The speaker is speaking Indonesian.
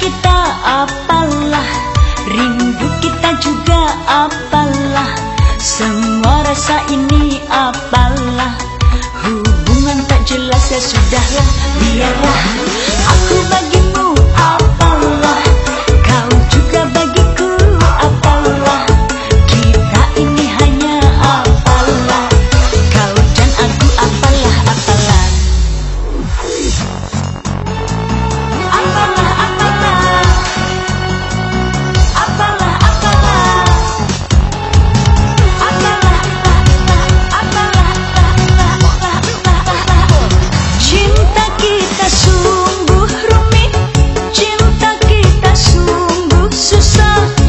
kita apalah, rindu kita juga apalah, semua rasa ini apalah, hubungan tak jelas ya sudahlah, biarlah. Aku bagimu apalah, kau juga bagiku apalah, kita ini hanya apalah, kau dan aku apalah, apalah. Cinta kita sungguh rumit, cinta kita sungguh susah.